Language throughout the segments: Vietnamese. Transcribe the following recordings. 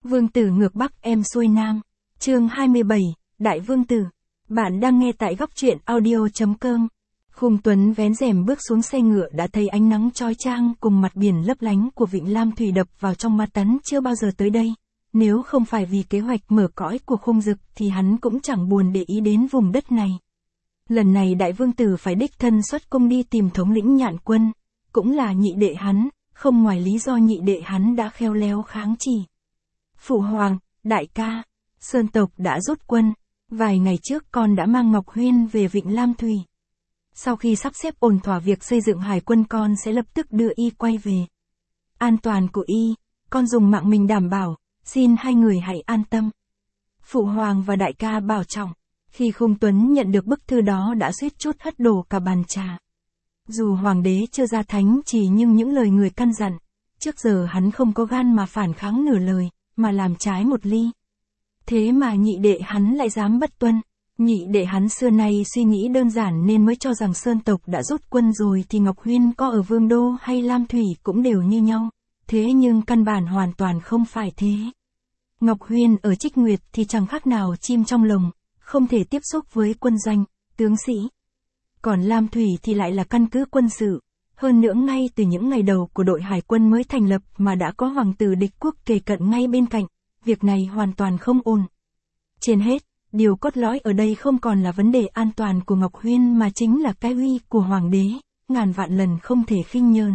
Vương tử ngược Bắc em xuôi Nam. Chương 27, Đại Vương tử. Bạn đang nghe tại góc truyện audio.com. Khung Tuấn vén rèm bước xuống xe ngựa đã thấy ánh nắng chói chang cùng mặt biển lấp lánh của vịnh Lam Thủy đập vào trong mắt hắn chưa bao giờ tới đây. Nếu không phải vì kế hoạch mở cõi của Khung Dực thì hắn cũng chẳng buồn để ý đến vùng đất này. Lần này Đại Vương tử phải đích thân xuất cung đi tìm thống lĩnh Nhạn Quân, cũng là nhị đệ hắn, không ngoài lý do nhị đệ hắn đã khéo léo kháng chỉ. Phụ hoàng, đại ca, Sơn tộc đã rút quân, vài ngày trước con đã mang Ngọc Huyên về vịnh Lam Thủy. Sau khi sắp xếp ổn thỏa việc xây dựng hải quân con sẽ lập tức đưa y quay về. An toàn của y, con dùng mạng mình đảm bảo, xin hai người hãy an tâm. Phụ hoàng và đại ca bảo trọng. Khi Khung Tuấn nhận được bức thư đó đã suýt chút hất đổ cả bàn trà. Dù hoàng đế chưa ra thánh chỉ nhưng những lời người căn dặn, trước giờ hắn không có gan mà phản kháng nửa lời, mà làm trái một ly. Thế mà nhị đệ hắn lại dám bất tuân. Nhị đệ hắn xưa nay suy nghĩ đơn giản nên mới cho rằng Sơn tộc đã rút quân rồi thì Ngọc Huyên có ở Vương Đô hay Lam Thủy cũng đều như nhau. Thế nhưng căn bản hoàn toàn không phải thế. Ngọc Huyên ở Trích Nguyệt thì chẳng khác nào chim trong lồng, không thể tiếp xúc với quân doanh, tướng sĩ. Còn Lam Thủy thì lại là căn cứ quân sự. Hơn nữa ngay từ những ngày đầu của đội hải quân mới thành lập mà đã có hoàng tử địch quốc kề cận ngay bên cạnh, việc này hoàn toàn không ổn. Trên hết, điều cốt lõi ở đây không còn là vấn đề an toàn của Ngọc Huyên mà chính là cái uy của hoàng đế, ngàn vạn lần không thể khinh nhờn.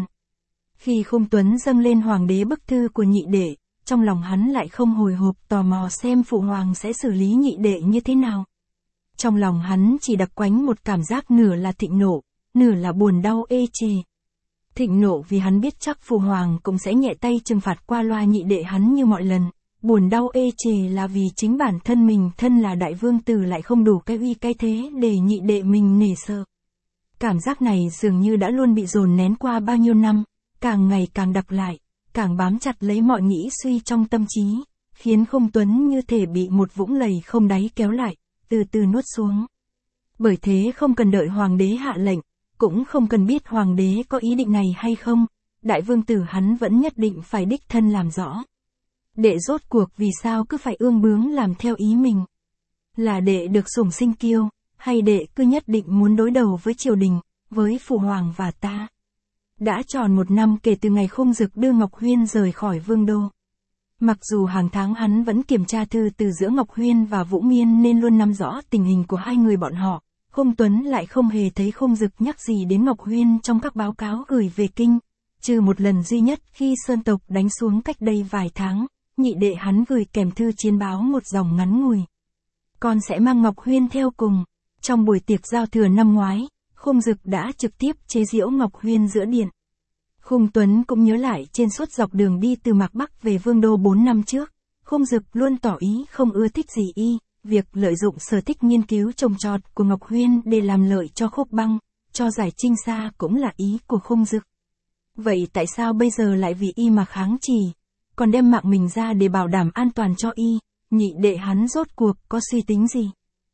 Khi Khung Tuấn dâng lên hoàng đế bức thư của nhị đệ, trong lòng hắn lại không hồi hộp tò mò xem phụ hoàng sẽ xử lý nhị đệ như thế nào. Trong lòng hắn chỉ đặc quánh một cảm giác nửa là thịnh nộ, nửa là buồn đau ê chề. Thịnh nộ vì hắn biết chắc phụ hoàng cũng sẽ nhẹ tay trừng phạt qua loa nhị đệ hắn như mọi lần. Buồn đau ê chề là vì chính bản thân mình thân là đại vương tử lại không đủ cái uy cái thế để nhị đệ mình nể sợ. Cảm giác này dường như đã luôn bị dồn nén qua bao nhiêu năm, càng ngày càng đặc lại, càng bám chặt lấy mọi nghĩ suy trong tâm trí, khiến Khung Tuấn như thể bị một vũng lầy không đáy kéo lại, từ từ nuốt xuống. Bởi thế không cần đợi hoàng đế hạ lệnh, cũng không cần biết hoàng đế có ý định này hay không, đại vương tử hắn vẫn nhất định phải đích thân làm rõ. Đệ rốt cuộc vì sao cứ phải ương bướng làm theo ý mình? Là đệ được sủng sinh kiêu, hay đệ cứ nhất định muốn đối đầu với triều đình, với phụ hoàng và ta? Đã tròn 1 năm kể từ ngày Khung Dực đưa Ngọc Huyên rời khỏi Vương Đô. Mặc dù hàng tháng hắn vẫn kiểm tra thư từ giữa Ngọc Huyên và Vũ Miên nên luôn nắm rõ tình hình của hai người bọn họ, Khung Tuấn lại không hề thấy Khung Dực nhắc gì đến Ngọc Huyên trong các báo cáo gửi về kinh, trừ một lần duy nhất khi Sơn tộc đánh xuống cách đây vài tháng, nhị đệ hắn gửi kèm thư chiến báo một dòng ngắn ngủi. Con sẽ mang Ngọc Huyên theo cùng. Trong buổi tiệc giao thừa năm ngoái, Khung Dực đã trực tiếp chế giễu Ngọc Huyên giữa điện. Khung Tuấn cũng nhớ lại trên suốt dọc đường đi từ Mạc Bắc về Vương Đô 4 năm trước, Khung Dực luôn tỏ ý không ưa thích gì y, việc lợi dụng sở thích nghiên cứu trồng trọt của Ngọc Huyên để làm lợi cho Khúc Băng, cho giải Trinh Sa cũng là ý của Khung Dực. Vậy tại sao bây giờ lại vì y mà kháng chỉ, còn đem mạng mình ra để bảo đảm an toàn cho y, nhị đệ hắn rốt cuộc có suy tính gì?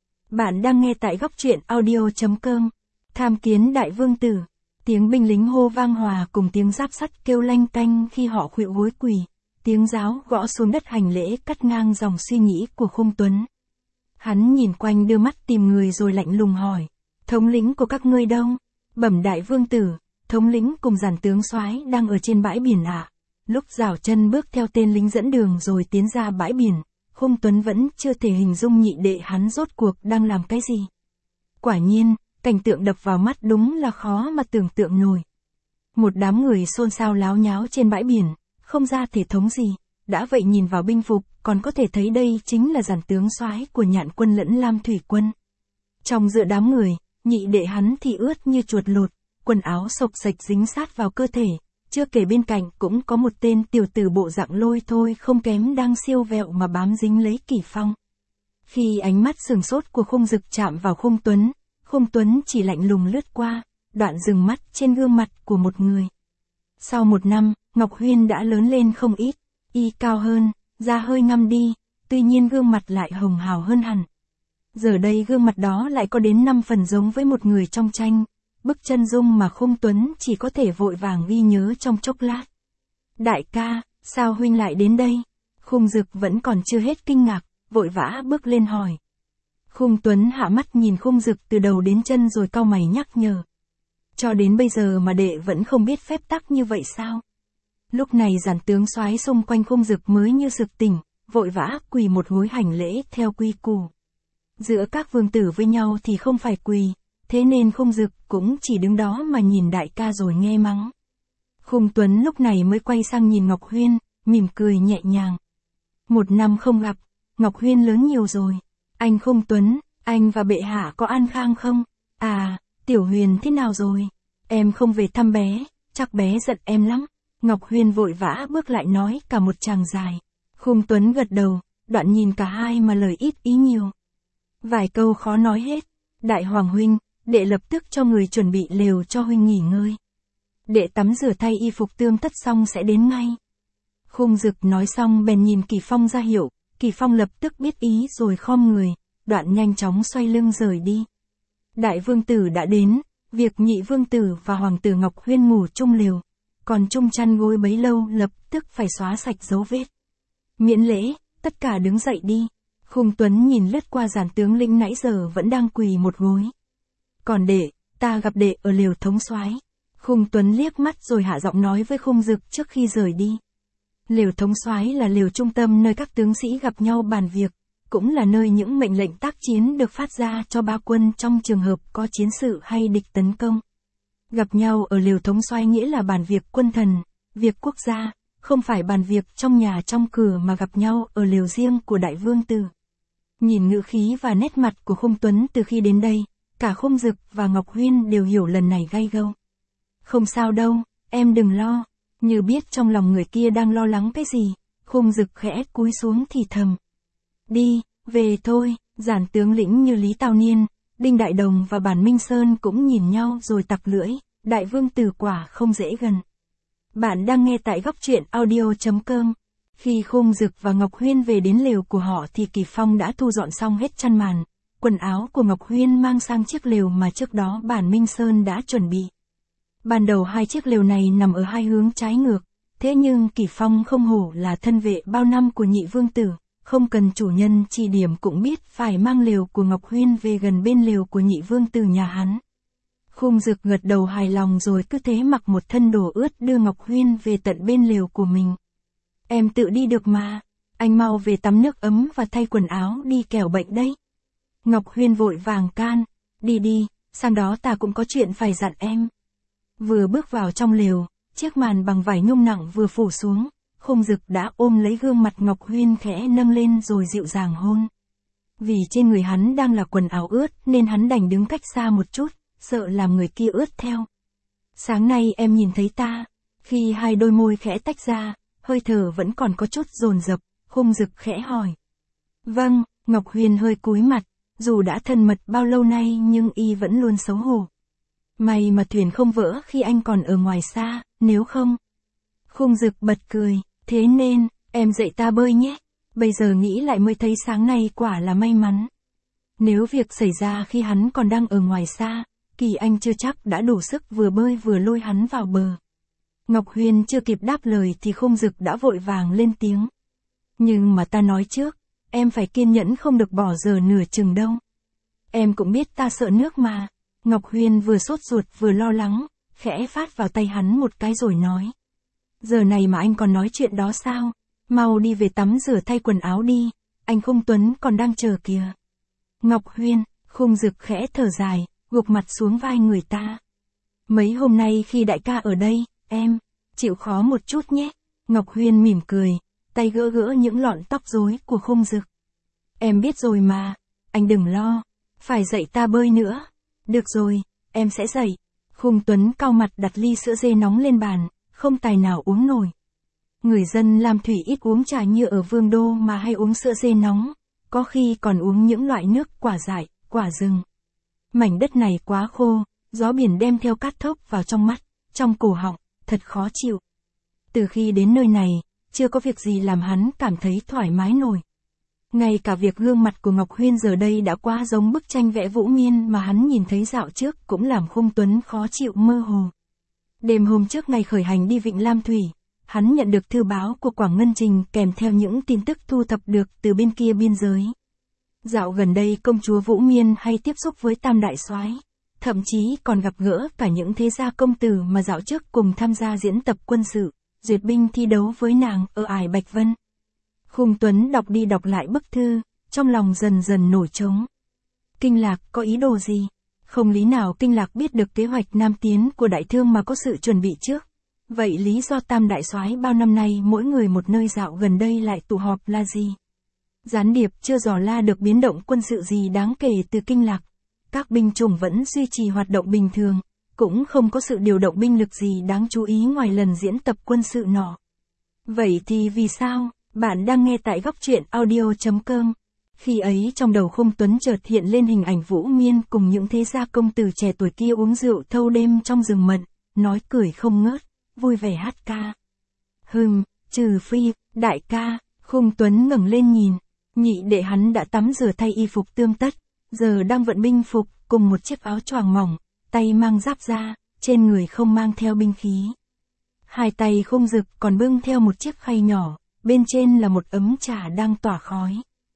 Bạn đang nghe tại góc truyện audio.com. Tham kiến đại vương tử. Tiếng binh lính hô vang hòa cùng tiếng giáp sắt kêu lanh tanh khi họ khuỵu gối quỳ, tiếng giáo gõ xuống đất hành lễ cắt ngang dòng suy nghĩ của Khung Tuấn. Hắn nhìn quanh đưa mắt tìm người rồi lạnh lùng hỏi, thống lĩnh của các ngươi đâu? Bẩm đại vương tử, thống lĩnh cùng giản tướng soái đang ở trên bãi biển ạ. Lúc rảo chân bước theo tên lính dẫn đường rồi tiến ra bãi biển, Khung Tuấn vẫn chưa thể hình dung nhị đệ hắn rốt cuộc đang làm cái gì. Quả nhiên, cảnh tượng đập vào mắt đúng là khó mà tưởng tượng nổi. Một đám người xôn xao láo nháo trên bãi biển, không ra thể thống gì, đã vậy nhìn vào binh phục, còn có thể thấy đây chính là giản tướng soái của Nhạn Quân lẫn Lam Thủy Quân. Trong giữa đám người, nhị đệ hắn thì ướt như chuột lột, quần áo xộc xệch dính sát vào cơ thể, chưa kể bên cạnh cũng có một tên tiểu tử bộ dạng lôi thôi không kém đang siêu vẹo mà bám dính lấy Kỷ Phong. Khi ánh mắt sừng sốt của Khung Dực chạm vào Khung Tuấn chỉ lạnh lùng lướt qua, đoạn dừng mắt trên gương mặt của một người. Sau 1 năm, Ngọc Huyên đã lớn lên không ít, y cao hơn, da hơi ngăm đi, tuy nhiên gương mặt lại hồng hào hơn hẳn. Giờ đây gương mặt đó lại có đến 5 phần giống với một người trong tranh, bức chân dung mà Khung Tuấn chỉ có thể vội vàng ghi nhớ trong chốc lát. Đại ca, sao huynh lại đến đây? Khung Dực vẫn còn chưa hết kinh ngạc, vội vã bước lên hỏi. Khung Tuấn hạ mắt nhìn Khung Dực từ đầu đến chân rồi cau mày nhắc nhở. Cho đến bây giờ mà đệ vẫn không biết phép tắc như vậy sao? Lúc này giản tướng soái xung quanh Khung Dực mới như sực tỉnh, vội vã quỳ một gối hành lễ theo quy củ. Giữa các vương tử với nhau thì không phải quỳ, thế nên Khung Dực cũng chỉ đứng đó mà nhìn đại ca rồi nghe mắng. Khung Tuấn lúc này mới quay sang nhìn Ngọc Huyên, mỉm cười nhẹ nhàng. 1 năm không gặp, Ngọc Huyên lớn nhiều rồi. Anh Khung Tuấn, anh và bệ hạ có an khang không? À, Tiểu Huyền thế nào rồi? Em không về thăm bé, chắc bé giận em lắm. Ngọc Huyên vội vã bước lại nói cả một tràng dài. Khung Tuấn gật đầu, đoạn nhìn cả hai mà lời ít ý nhiều. Vài câu khó nói hết. Đại Hoàng huynh, đệ lập tức cho người chuẩn bị lều cho huynh nghỉ ngơi. Đệ tắm rửa thay y phục tươm tất xong sẽ đến ngay. Khung Dực nói xong bèn nhìn Kỳ Phong ra hiệu, Kỳ Phong lập tức biết ý rồi khom người, đoạn nhanh chóng xoay lưng rời đi. Đại vương tử đã đến, việc nhị vương tử và hoàng tử Ngọc Huyên ngủ chung lều, còn chung chăn gối bấy lâu lập tức phải xóa sạch dấu vết. Miễn lễ, tất cả đứng dậy đi. Khung Tuấn nhìn lướt qua giản tướng lĩnh nãy giờ vẫn đang quỳ một gối. Còn đệ, ta gặp đệ ở lều thống soái. Khung Tuấn liếc mắt rồi hạ giọng nói với Khung Dực trước khi rời đi. Lều thống soái là lều trung tâm nơi các tướng sĩ gặp nhau bàn việc, cũng là nơi những mệnh lệnh tác chiến được phát ra cho ba quân trong trường hợp có chiến sự hay địch tấn công. Gặp nhau ở lều thống soái nghĩa là bàn việc quân thần, việc quốc gia, không phải bàn việc trong nhà trong cửa mà gặp nhau ở lều riêng của đại vương tử. Nhìn ngữ khí và nét mặt của Khung Tuấn từ khi đến đây, cả Khung Dực và Ngọc Huyên đều hiểu lần này gay gâu. Không sao đâu, em đừng lo. Như biết trong lòng người kia đang lo lắng cái gì, Khung Dực khẽ cúi xuống thì thầm. Đi, về thôi. Giản tướng lĩnh như Lý Tào Niên, Đinh Đại Đồng và Bản Minh Sơn cũng nhìn nhau rồi tặc lưỡi, đại vương tử quả không dễ gần. Bạn đang nghe tại góc truyện audio.com. Khi Khung Dực và Ngọc Huyên về đến lều của họ thì Kỳ Phong đã thu dọn xong hết chăn màn, quần áo của Ngọc Huyên mang sang chiếc lều mà trước đó Bản Minh Sơn đã chuẩn bị. Ban đầu hai chiếc lều này nằm ở hai hướng trái ngược, thế nhưng Kỳ Phong không hổ là thân vệ bao năm của nhị vương tử, không cần chủ nhân chỉ điểm cũng biết phải mang lều của Ngọc Huyên về gần bên lều của nhị vương tử nhà hắn. Khung Dực gật đầu hài lòng rồi cứ thế mặc một thân đồ ướt đưa Ngọc Huyên về tận bên lều của mình. Em tự đi được mà, anh mau về tắm nước ấm và thay quần áo đi kẻo bệnh đấy. Ngọc Huyên vội vàng can, đi đi, sang đó ta cũng có chuyện phải dặn em. Vừa bước vào trong lều, chiếc màn bằng vải nhung nặng vừa phủ xuống, Khung Dực đã ôm lấy gương mặt Ngọc Huyên khẽ nâng lên rồi dịu dàng hôn. Vì trên người hắn đang là quần áo ướt nên hắn đành đứng cách xa một chút, sợ làm người kia ướt theo. Sáng nay em nhìn thấy ta, khi hai đôi môi khẽ tách ra, hơi thở vẫn còn có chút dồn dập, Khung Dực khẽ hỏi. Vâng, Ngọc Huyên hơi cúi mặt, dù đã thân mật bao lâu nay nhưng y vẫn luôn xấu hổ. May mà thuyền không vỡ khi anh còn ở ngoài xa, nếu không. Khung Dực bật cười, thế nên, em dạy ta bơi nhé. Bây giờ nghĩ lại mới thấy sáng nay quả là may mắn. Nếu việc xảy ra khi hắn còn đang ở ngoài xa, Kỳ Anh chưa chắc đã đủ sức vừa bơi vừa lôi hắn vào bờ. Ngọc Huyên chưa kịp đáp lời thì Khung Dực đã vội vàng lên tiếng. Nhưng mà ta nói trước, em phải kiên nhẫn không được bỏ giờ nửa chừng đâu. Em cũng biết ta sợ nước mà. Ngọc Huyên vừa sốt ruột vừa lo lắng, khẽ phát vào tay hắn một cái rồi nói. Giờ này mà anh còn nói chuyện đó sao? Mau đi về tắm rửa thay quần áo đi, anh Khung Tuấn còn đang chờ kìa. Ngọc Huyên, Khung Dực khẽ thở dài, gục mặt xuống vai người ta. Mấy hôm nay khi đại ca ở đây, em, chịu khó một chút nhé. Ngọc Huyên mỉm cười, tay gỡ gỡ những lọn tóc rối của Khung Dực. Em biết rồi mà, anh đừng lo, phải dạy ta bơi nữa. Được rồi, em sẽ dạy. Khung Tuấn cau mặt đặt ly sữa dê nóng lên bàn, không tài nào uống nổi. Người dân Lam Thủy ít uống trà như ở Vương Đô mà hay uống sữa dê nóng, có khi còn uống những loại nước quả dại, quả rừng. Mảnh đất này quá khô, gió biển đem theo cát thốc vào trong mắt, trong cổ họng, thật khó chịu. Từ khi đến nơi này, chưa có việc gì làm hắn cảm thấy thoải mái nổi. Ngay cả việc gương mặt của Ngọc Huyên giờ đây đã quá giống bức tranh vẽ Vũ Miên mà hắn nhìn thấy dạo trước cũng làm Khung Tuấn khó chịu mơ hồ. Đêm hôm trước ngày khởi hành đi vịnh Lam Thủy, hắn nhận được thư báo của Quảng Ngân Trình kèm theo những tin tức thu thập được từ bên kia biên giới. Dạo gần đây công chúa Vũ Miên hay tiếp xúc với Tam Đại Soái, thậm chí còn gặp gỡ cả những thế gia công tử mà dạo trước cùng tham gia diễn tập quân sự, duyệt binh thi đấu với nàng ở Ải Bạch Vân. Khung Tuấn đọc đi đọc lại bức thư, trong lòng dần dần nổi trống. Kinh Lạc có ý đồ gì? Không lý nào Kinh Lạc biết được kế hoạch nam tiến của đại thương mà có sự chuẩn bị trước. Vậy lý do Tam Đại Soái bao năm nay mỗi người một nơi dạo gần đây lại tụ họp là gì? Gián điệp chưa dò la được biến động quân sự gì đáng kể từ Kinh Lạc. Các binh chủng vẫn duy trì hoạt động bình thường, cũng không có sự điều động binh lực gì đáng chú ý ngoài lần diễn tập quân sự nọ. Vậy thì vì sao? Bạn đang nghe tại góc truyện audio.com. Khi ấy trong đầu Khung Tuấn chợt hiện lên hình ảnh Vũ Miên cùng những thế gia công tử trẻ tuổi kia uống rượu thâu đêm trong rừng mận, nói cười không ngớt, vui vẻ hát ca. Trừ phi, đại ca, Khung Tuấn ngẩng lên nhìn, nhị đệ hắn đã tắm rửa thay y phục tươm tất, giờ đang vận binh phục, cùng một chiếc áo choàng mỏng, tay mang giáp da, trên người không mang theo binh khí. Hai tay Khung Dực còn bưng theo một chiếc khay nhỏ, bên trên là một ấm trà đang tỏa khói.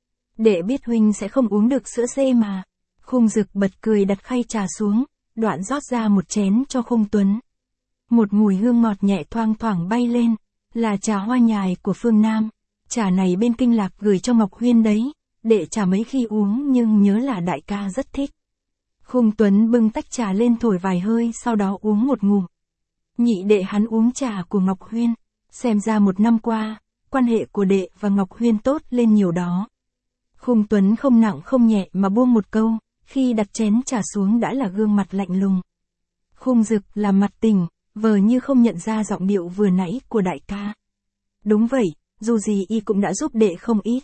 Đệ biết huynh sẽ không uống được sữa dê mà. Khung Dực bật cười đặt khay trà xuống, đoạn rót ra một chén cho Khung Tuấn. Một mùi hương ngọt nhẹ thoang thoảng bay lên, là trà hoa nhài của phương Nam. Trà này bên Kinh Lạc gửi cho Ngọc Huyên đấy, đệ trà mấy khi uống nhưng nhớ là đại ca rất thích. Khung Tuấn bưng tách trà lên thổi vài hơi sau đó uống một ngụm. Nhị đệ hắn uống trà của Ngọc Huyên, xem ra một năm qua, quan hệ của đệ và Ngọc Huyên tốt lên nhiều đó. Khung Tuấn không nặng không nhẹ mà buông một câu, khi đặt chén trà xuống đã là gương mặt lạnh lùng. Khung Dực là mặt tình, vờ như không nhận ra giọng điệu vừa nãy của đại ca. Đúng vậy, dù gì y cũng đã giúp đệ không ít.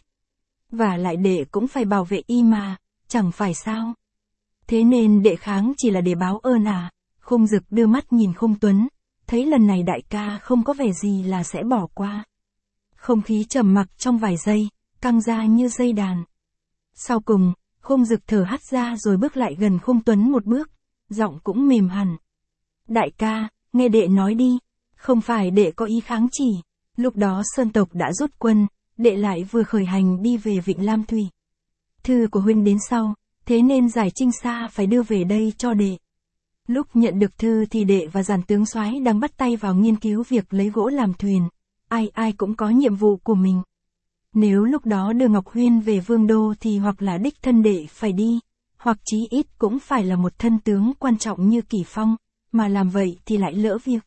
Và lại đệ cũng phải bảo vệ y mà, chẳng phải sao. Thế nên đệ kháng chỉ là để báo ơn à. Khung Dực đưa mắt nhìn Khung Tuấn, thấy lần này đại ca không có vẻ gì là sẽ bỏ qua. Không khí trầm mặc trong vài giây, căng ra như dây đàn. Sau cùng, Khung Dực thở hắt ra rồi bước lại gần Khung Tuấn một bước, giọng cũng mềm hẳn. Đại ca, nghe đệ nói đi, không phải đệ có ý kháng chỉ. Lúc đó Sơn tộc đã rút quân, đệ lại vừa khởi hành đi về Vịnh Lam Thủy. Thư của huynh đến sau, thế nên Giải Trinh Sa phải đưa về đây cho đệ. Lúc nhận được thư thì đệ và Giản tướng soái đang bắt tay vào nghiên cứu việc lấy gỗ làm thuyền. Ai cũng có nhiệm vụ của mình. Nếu lúc đó đưa Ngọc Huyên về Vương Đô thì hoặc là đích thân đệ phải đi, hoặc chí ít cũng phải là một thân tướng quan trọng như Kỷ Phong, mà làm vậy thì lại lỡ việc.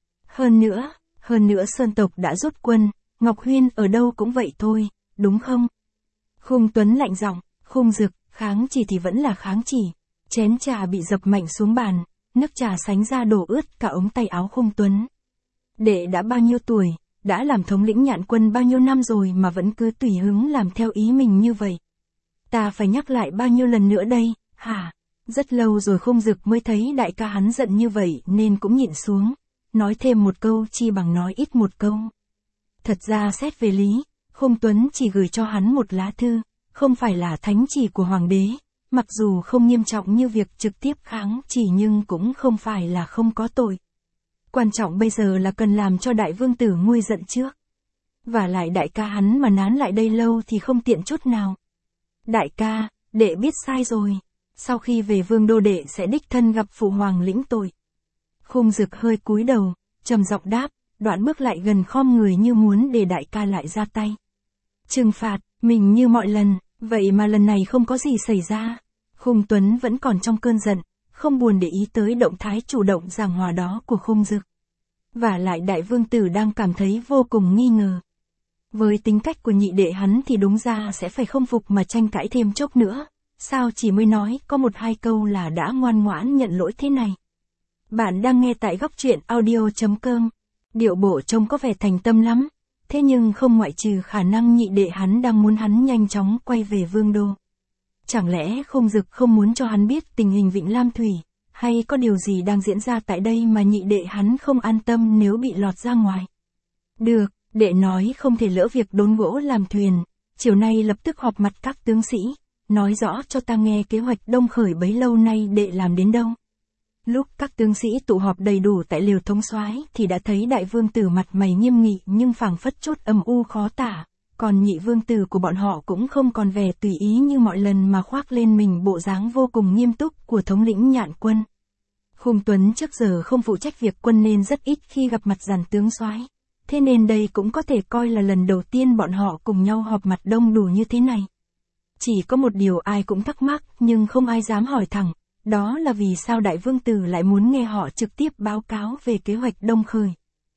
Hơn nữa Sơn tộc đã rút quân, Ngọc Huyên ở đâu cũng vậy thôi, đúng không? Khung Tuấn lạnh giọng, Khung Dực, kháng chỉ thì vẫn là kháng chỉ. Chén trà bị dập mạnh xuống bàn, nước trà sánh ra đổ ướt cả ống tay áo Khung Tuấn. Đệ đã bao nhiêu tuổi, đã làm thống lĩnh Nhạn quân bao nhiêu năm rồi mà vẫn cứ tùy hứng làm theo ý mình như vậy. Ta phải nhắc lại bao nhiêu lần nữa đây, hả? Rất lâu rồi Khung Dực mới thấy đại ca hắn giận như vậy nên cũng nhịn xuống, nói thêm một câu chi bằng nói ít một câu. Thật ra xét về lý, Khung Tuấn chỉ gửi cho hắn một lá thư, không phải là thánh chỉ của hoàng đế, mặc dù không nghiêm trọng như việc trực tiếp kháng chỉ nhưng cũng không phải là không có tội. Quan trọng bây giờ là cần làm cho đại vương tử nguôi giận trước. Và lại đại ca hắn mà nán lại đây lâu thì không tiện chút nào. Đại ca, đệ biết sai rồi. Sau khi về Vương Đô đệ sẽ đích thân gặp phụ hoàng lĩnh tội. Khung Dực hơi cúi đầu, trầm giọng đáp, đoạn bước lại gần khom người như muốn để đại ca lại ra tay. Trừng phạt, mình như mọi lần, vậy mà lần này không có gì xảy ra. Khung Tuấn vẫn còn trong cơn giận, không buồn để ý tới động thái chủ động giảng hòa đó của Khung Dực. Và lại đại vương tử đang cảm thấy vô cùng nghi ngờ. Với tính cách của nhị đệ hắn thì đúng ra sẽ phải không phục mà tranh cãi thêm chốc nữa. Sao chỉ mới nói có một hai câu là đã ngoan ngoãn nhận lỗi thế này. Bạn đang nghe tại góc truyện audio.com. Điệu bộ trông có vẻ thành tâm lắm. Thế nhưng không ngoại trừ khả năng nhị đệ hắn đang muốn hắn nhanh chóng quay về Vương Đô. Chẳng lẽ Khung Dực không muốn cho hắn biết tình hình Vịnh Lam Thủy, hay có điều gì đang diễn ra tại đây mà nhị đệ hắn không an tâm nếu bị lọt ra ngoài. Được, đệ nói không thể lỡ việc đốn gỗ làm thuyền, chiều nay lập tức họp mặt các tướng sĩ, nói rõ cho ta nghe kế hoạch Đông Khởi bấy lâu nay đệ làm đến đâu. Lúc các tướng sĩ tụ họp đầy đủ tại liều thống soái thì đã thấy đại vương tử mặt mày nghiêm nghị nhưng phảng phất chốt âm u khó tả, còn nhị vương tử của bọn họ cũng không còn vẻ tùy ý như mọi lần mà khoác lên mình bộ dáng vô cùng nghiêm túc của thống lĩnh Nhạn quân. Khung Tuấn trước giờ không phụ trách việc quân nên rất ít khi gặp mặt dàn tướng soái, thế nên đây cũng có thể coi là lần đầu tiên bọn họ cùng nhau họp mặt đông đủ như thế này. Chỉ có một điều ai cũng thắc mắc nhưng không ai dám hỏi thẳng, đó là vì sao đại vương tử lại muốn nghe họ trực tiếp báo cáo về kế hoạch đông khởi.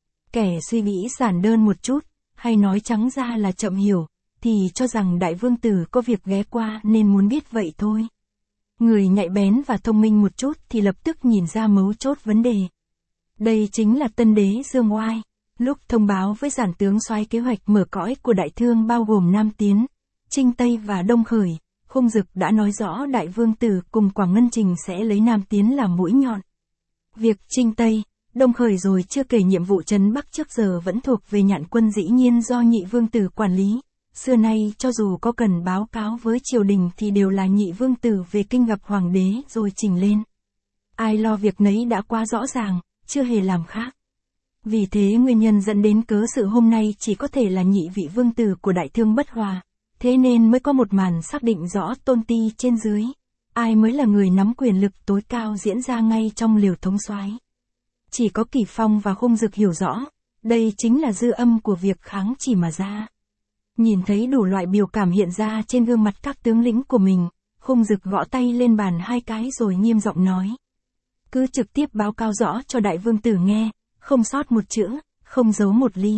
Kẻ suy nghĩ giản đơn một chút, hay nói trắng ra là chậm hiểu, thì cho rằng đại vương tử có việc ghé qua nên muốn biết vậy thôi. Người nhạy bén và thông minh một chút thì lập tức nhìn ra mấu chốt vấn đề. Đây chính là tân đế Dương Oai. Lúc thông báo với giản tướng soái kế hoạch mở cõi của đại thương bao gồm Nam Tiến, Trinh Tây và Đông Khởi, Khung Dực đã nói rõ đại vương tử cùng Quảng Ngân Trình sẽ lấy Nam Tiến làm mũi nhọn. Việc Trinh Tây, Đông Khởi rồi chưa kể nhiệm vụ trấn Bắc trước giờ vẫn thuộc về Nhạn quân dĩ nhiên do nhị vương tử quản lý. Xưa nay cho dù có cần báo cáo với triều đình thì đều là nhị vương tử về kinh gặp hoàng đế rồi trình lên. Ai lo việc nấy đã quá rõ ràng, chưa hề làm khác. Vì thế nguyên nhân dẫn đến cớ sự hôm nay chỉ có thể là nhị vị vương tử của đại thương bất hòa, thế nên mới có một màn xác định rõ tôn ti trên dưới, ai mới là người nắm quyền lực tối cao diễn ra ngay trong liều thống soái. Chỉ có Kỷ Phong và Khung Dực hiểu rõ, đây chính là dư âm của việc kháng chỉ mà ra. Nhìn thấy đủ loại biểu cảm hiện ra trên gương mặt các tướng lĩnh của mình, Khung Dực gõ tay lên bàn 2 cái rồi nghiêm giọng nói. Cứ trực tiếp báo cáo rõ cho đại vương tử nghe, không sót một chữ, không giấu một ly.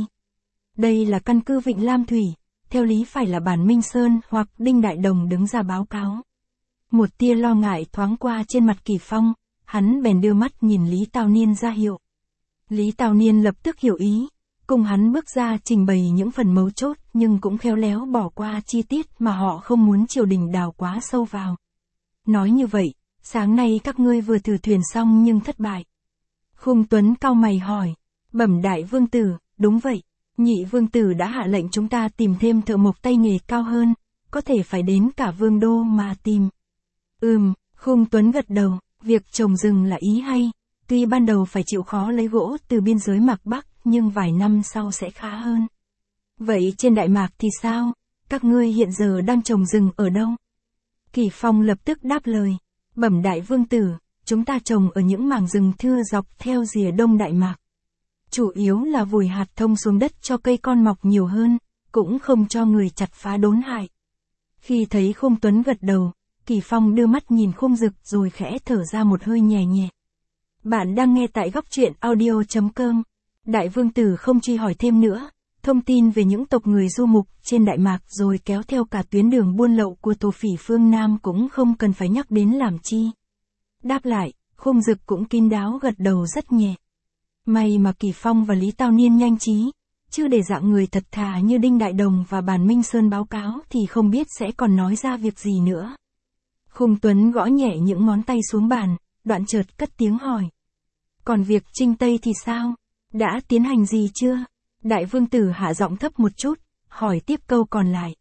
Đây là căn cứ Vịnh Lam Thủy, theo lý phải là Bản Minh Sơn hoặc Đinh Đại Đồng đứng ra báo cáo. Một tia lo ngại thoáng qua trên mặt Kỷ Phong, hắn bèn đưa mắt nhìn Lý Tào Niên ra hiệu. Lý Tào Niên lập tức hiểu ý, cùng hắn bước ra trình bày những phần mấu chốt nhưng cũng khéo léo bỏ qua chi tiết mà họ không muốn triều đình đào quá sâu vào. Nói như vậy, sáng nay các ngươi vừa thử thuyền xong nhưng thất bại. Khung Tuấn cau mày hỏi, bẩm đại vương tử, đúng vậy, nhị vương tử đã hạ lệnh chúng ta tìm thêm thợ mộc tay nghề cao hơn, có thể phải đến cả vương đô mà tìm. Khung Tuấn gật đầu, việc trồng rừng là ý hay, tuy ban đầu phải chịu khó lấy gỗ từ biên giới Mạc Bắc nhưng vài năm sau sẽ khá hơn. Vậy trên Đại Mạc thì sao, các ngươi hiện giờ đang trồng rừng ở đâu? Kỷ Phong lập tức đáp lời, bẩm đại vương tử, chúng ta trồng ở những mảng rừng thưa dọc theo rìa đông Đại Mạc. Chủ yếu là vùi hạt thông xuống đất cho cây con mọc nhiều hơn, cũng không cho người chặt phá đốn hại. Khi thấy Khung Tuấn gật đầu, Kỷ Phong đưa mắt nhìn Khung Dực rồi khẽ thở ra một hơi nhẹ nhẹ. Bạn đang nghe tại góc truyện audio.com. Đại vương tử không truy hỏi thêm nữa, thông tin về những tộc người du mục trên Đại Mạc rồi kéo theo cả tuyến đường buôn lậu của thổ phỉ phương Nam cũng không cần phải nhắc đến làm chi. Đáp lại, Khung Dực cũng kín đáo gật đầu rất nhẹ. May mà Kỷ Phong và Lý Tào Niên nhanh trí, chứ để dạng người thật thà như Đinh Đại Đồng và Bản Minh Sơn báo cáo thì không biết sẽ còn nói ra việc gì nữa. Khung Tuấn gõ nhẹ những ngón tay xuống bàn, đoạn chợt cất tiếng hỏi. Còn việc Trinh Tây thì sao? Đã tiến hành gì chưa? Đại vương tử hạ giọng thấp một chút, hỏi tiếp câu còn lại.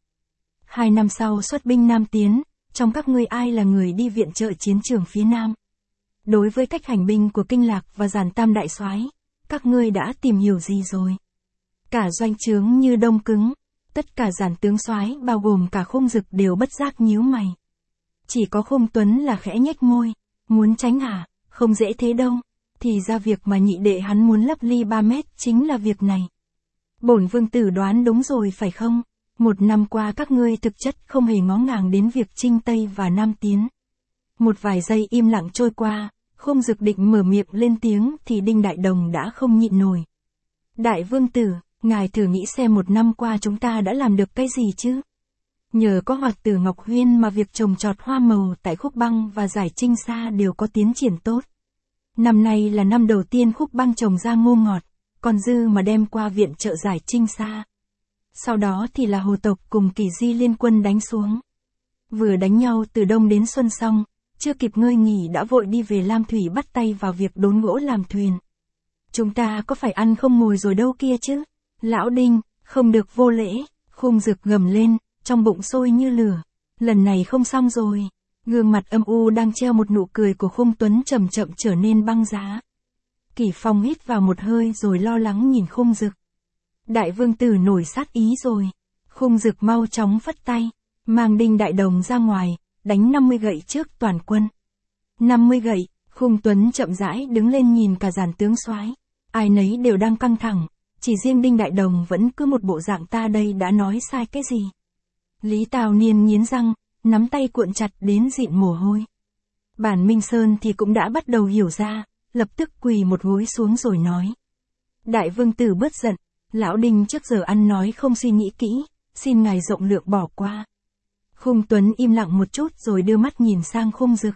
2 năm sau xuất binh Nam Tiến, trong các ngươi ai là người đi viện trợ chiến trường phía Nam? Đối với cách hành binh của Kinh Lạc và Giản Tam đại soái, các ngươi đã tìm hiểu gì rồi? Cả doanh trướng như đông cứng, tất cả giản tướng soái bao gồm cả Khung Dực đều bất giác nhíu mày. Chỉ có Khung Tuấn là khẽ nhếch môi, muốn tránh hả, không dễ thế đâu, thì ra việc mà nhị đệ hắn muốn lấp ly 3 mét chính là việc này. Bổn vương tử đoán đúng rồi phải không? 1 năm qua các ngươi thực chất không hề ngó ngàng đến việc Trinh Tây và Nam Tiến. Một vài giây im lặng trôi qua, Khung Dực định mở miệng lên tiếng thì Đinh Đại Đồng đã không nhịn nổi. Đại vương tử, ngài thử nghĩ xem 1 năm qua chúng ta đã làm được cái gì chứ? Nhờ có Hoạt Tử Ngọc Huyên mà việc trồng trọt hoa màu tại Khúc Băng và Giải Trinh Sa đều có tiến triển tốt. Năm nay là năm đầu tiên Khúc Băng trồng ra ngô ngọt, còn dư mà đem qua viện trợ Giải Trinh Sa. Sau đó thì là Hồ tộc cùng Kỳ Di liên quân đánh xuống. Vừa đánh nhau từ đông đến xuân xong, chưa kịp ngơi nghỉ đã vội đi về Lam Thủy bắt tay vào việc đốn gỗ làm thuyền. Chúng ta có phải ăn không ngồi rồi đâu kia chứ? Lão Đinh, không được vô lễ. Khung Dực gầm lên, trong bụng sôi như lửa. Lần này không xong rồi. Gương mặt âm u đang treo một nụ cười của Khung Tuấn chậm chậm trở nên băng giá. Kỷ Phong hít vào một hơi rồi lo lắng nhìn Khung Dực. Đại vương tử nổi sát ý rồi. Khung Dực mau chóng phất tay, mang Đinh Đại Đồng ra ngoài, đánh 50 gậy trước toàn quân. 50 gậy, Khung Tuấn chậm rãi đứng lên nhìn cả dàn tướng soái. Ai nấy đều đang căng thẳng, chỉ riêng Đinh Đại Đồng vẫn cứ một bộ dạng ta đây đã nói sai cái gì. Lý Tào Niên nghiến răng, nắm tay cuộn chặt đến dịn mồ hôi. Bản Minh Sơn thì cũng đã bắt đầu hiểu ra, lập tức quỳ một gối xuống rồi nói. Đại vương tử bớt giận, lão Đinh trước giờ ăn nói không suy nghĩ kỹ, xin ngài rộng lượng bỏ qua. Khung Tuấn im lặng một chút rồi đưa mắt nhìn sang Khung Dực.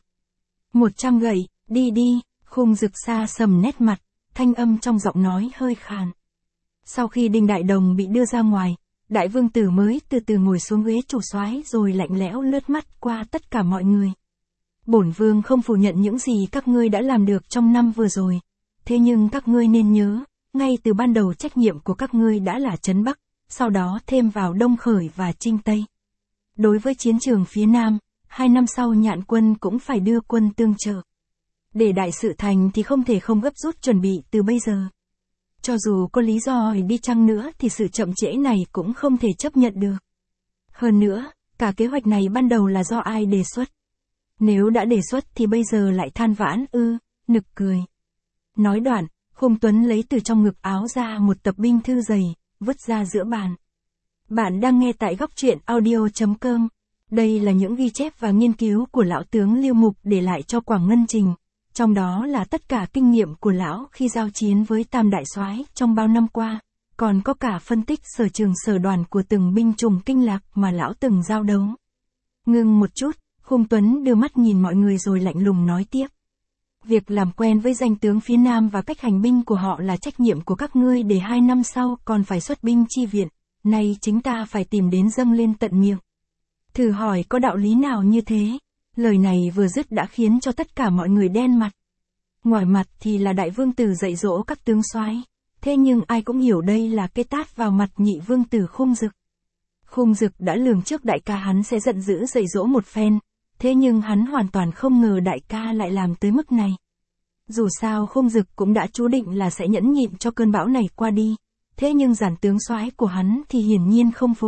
100 gậy, đi đi. Khung Dực xa sầm nét mặt, thanh âm trong giọng nói hơi khàn. Sau khi Đinh Đại Đồng bị đưa ra ngoài, Đại vương tử mới từ từ ngồi xuống ghế chủ soái rồi lạnh lẽo lướt mắt qua tất cả mọi người. Bổn vương không phủ nhận những gì các ngươi đã làm được trong năm vừa rồi. Thế nhưng các ngươi nên nhớ, ngay từ ban đầu trách nhiệm của các ngươi đã là trấn Bắc, sau đó thêm vào Đông Khởi và Trinh Tây. Đối với chiến trường phía Nam, 2 năm sau Nhạn quân cũng phải đưa quân tương trợ. Để đại sự thành thì không thể không gấp rút chuẩn bị từ bây giờ. Cho dù có lý do đi chăng nữa thì sự chậm trễ này cũng không thể chấp nhận được. Hơn nữa, cả kế hoạch này ban đầu là do ai đề xuất? Nếu đã đề xuất thì bây giờ lại than vãn ư, nực cười. Nói đoạn, Khung Tuấn lấy từ trong ngực áo ra một tập binh thư dày, vứt ra giữa bàn. Bạn đang nghe tại góc truyện audio.com. Đây là những ghi chép và nghiên cứu của lão tướng Lưu Mục để lại cho Quảng Ngân Trình. Trong đó là tất cả kinh nghiệm của lão khi giao chiến với Tam Đại Soái trong bao năm qua. Còn có cả phân tích sở trường sở đoàn của từng binh chủng kinh lạc mà lão từng giao đấu. Ngưng một chút, Khung Tuấn đưa mắt nhìn mọi người rồi lạnh lùng nói tiếp. Việc làm quen với danh tướng phía Nam và cách hành binh của họ là trách nhiệm của các ngươi để 2 năm sau còn phải xuất binh chi viện. Nay chính ta phải tìm đến dâng lên tận miệng. Thử hỏi có đạo lý nào như thế? Lời này vừa dứt đã khiến cho tất cả mọi người đen mặt. Ngoài mặt thì là đại vương tử dạy dỗ các tướng soái, thế nhưng ai cũng hiểu đây là cái tát vào mặt nhị vương tử Khung Dực. Khung Dực đã lường trước đại ca hắn sẽ giận dữ dạy dỗ một phen, thế nhưng hắn hoàn toàn không ngờ đại ca lại làm tới mức này. Dù sao Khung Dực cũng đã chú định là sẽ nhẫn nhịn cho cơn bão này qua đi, thế nhưng dàn tướng soái của hắn thì hiển nhiên không phục.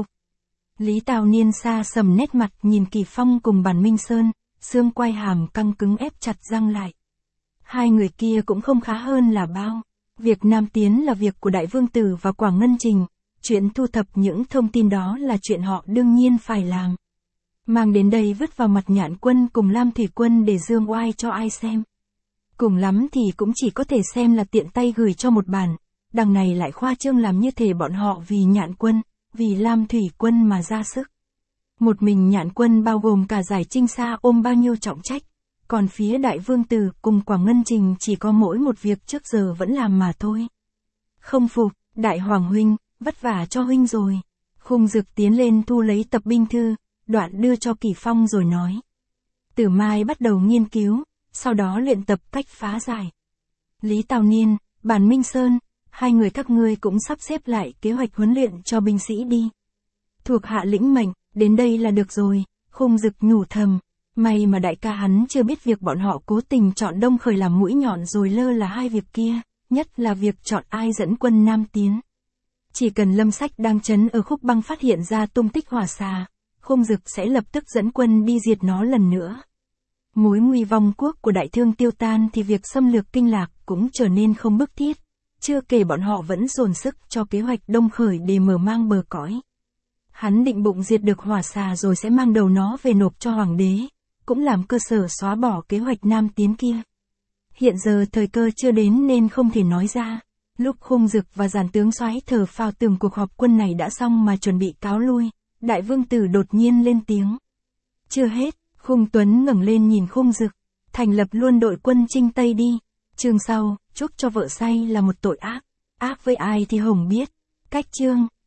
Lý Tào Niên xa sầm nét mặt nhìn Kỷ Phong cùng Bản Minh Sơn, xương quai hàm căng cứng ép chặt răng lại. Hai người kia cũng không khá hơn là bao. Việc Nam tiến là việc của Đại Vương Tử và Quảng Ngân Trình, chuyện thu thập những thông tin đó là chuyện họ đương nhiên phải làm. Mang đến đây vứt vào mặt Nhạn quân cùng Lam Thủy quân để dương oai cho ai xem. Cùng lắm thì cũng chỉ có thể xem là tiện tay gửi cho một bản, đằng này lại khoa trương làm như thể bọn họ vì Nhạn quân, vì Lam Thủy quân mà ra sức. Một mình Nhạn quân bao gồm cả giải Trinh Sa ôm bao nhiêu trọng trách, còn phía Đại Vương Tử cùng Quảng Ngân Trình chỉ có mỗi một việc trước giờ vẫn làm mà thôi. Không phục, Đại Hoàng huynh, vất vả cho huynh rồi. Khung Dực tiến lên thu lấy tập binh thư, đoạn đưa cho Kỷ Phong rồi nói. Từ mai bắt đầu nghiên cứu, sau đó luyện tập cách phá giải. Lý Tào Niên, Bản Minh Sơn, hai người các ngươi cũng sắp xếp lại kế hoạch huấn luyện cho binh sĩ đi. Thuộc hạ lĩnh mệnh, đến đây là được rồi. Khung Dực nhủ thầm, may mà đại ca hắn chưa biết việc bọn họ cố tình chọn Đông Khởi làm mũi nhọn rồi lơ là hai việc kia, nhất là việc chọn ai dẫn quân Nam tiến. Chỉ cần Lâm Sách đang trấn ở Khúc Băng phát hiện ra tung tích hỏa xà, Khung Dực sẽ lập tức dẫn quân đi diệt nó lần nữa. Mối nguy vong quốc của Đại Thương tiêu tan thì việc xâm lược Kinh Lạc cũng trở nên không bức thiết, chưa kể bọn họ vẫn dồn sức cho kế hoạch Đông Khởi để mở mang bờ cõi. Hắn định bụng diệt được hỏa xà rồi sẽ mang đầu nó về nộp cho hoàng đế, cũng làm cơ sở xóa bỏ kế hoạch Nam tiến kia. Hiện giờ thời cơ chưa đến nên không thể nói ra. Lúc Khung Dực và dàn tướng soái thở phào tưởng cuộc họp quân này đã xong mà chuẩn bị cáo lui, Đại Vương Tử đột nhiên lên tiếng. Chưa hết, Khung Tuấn ngẩng lên nhìn Khung Dực, thành lập luôn đội quân Trinh Tây đi. Chương sau, chúc cho vợ say là một tội ác, ác với ai thì Hồng biết. Cách chương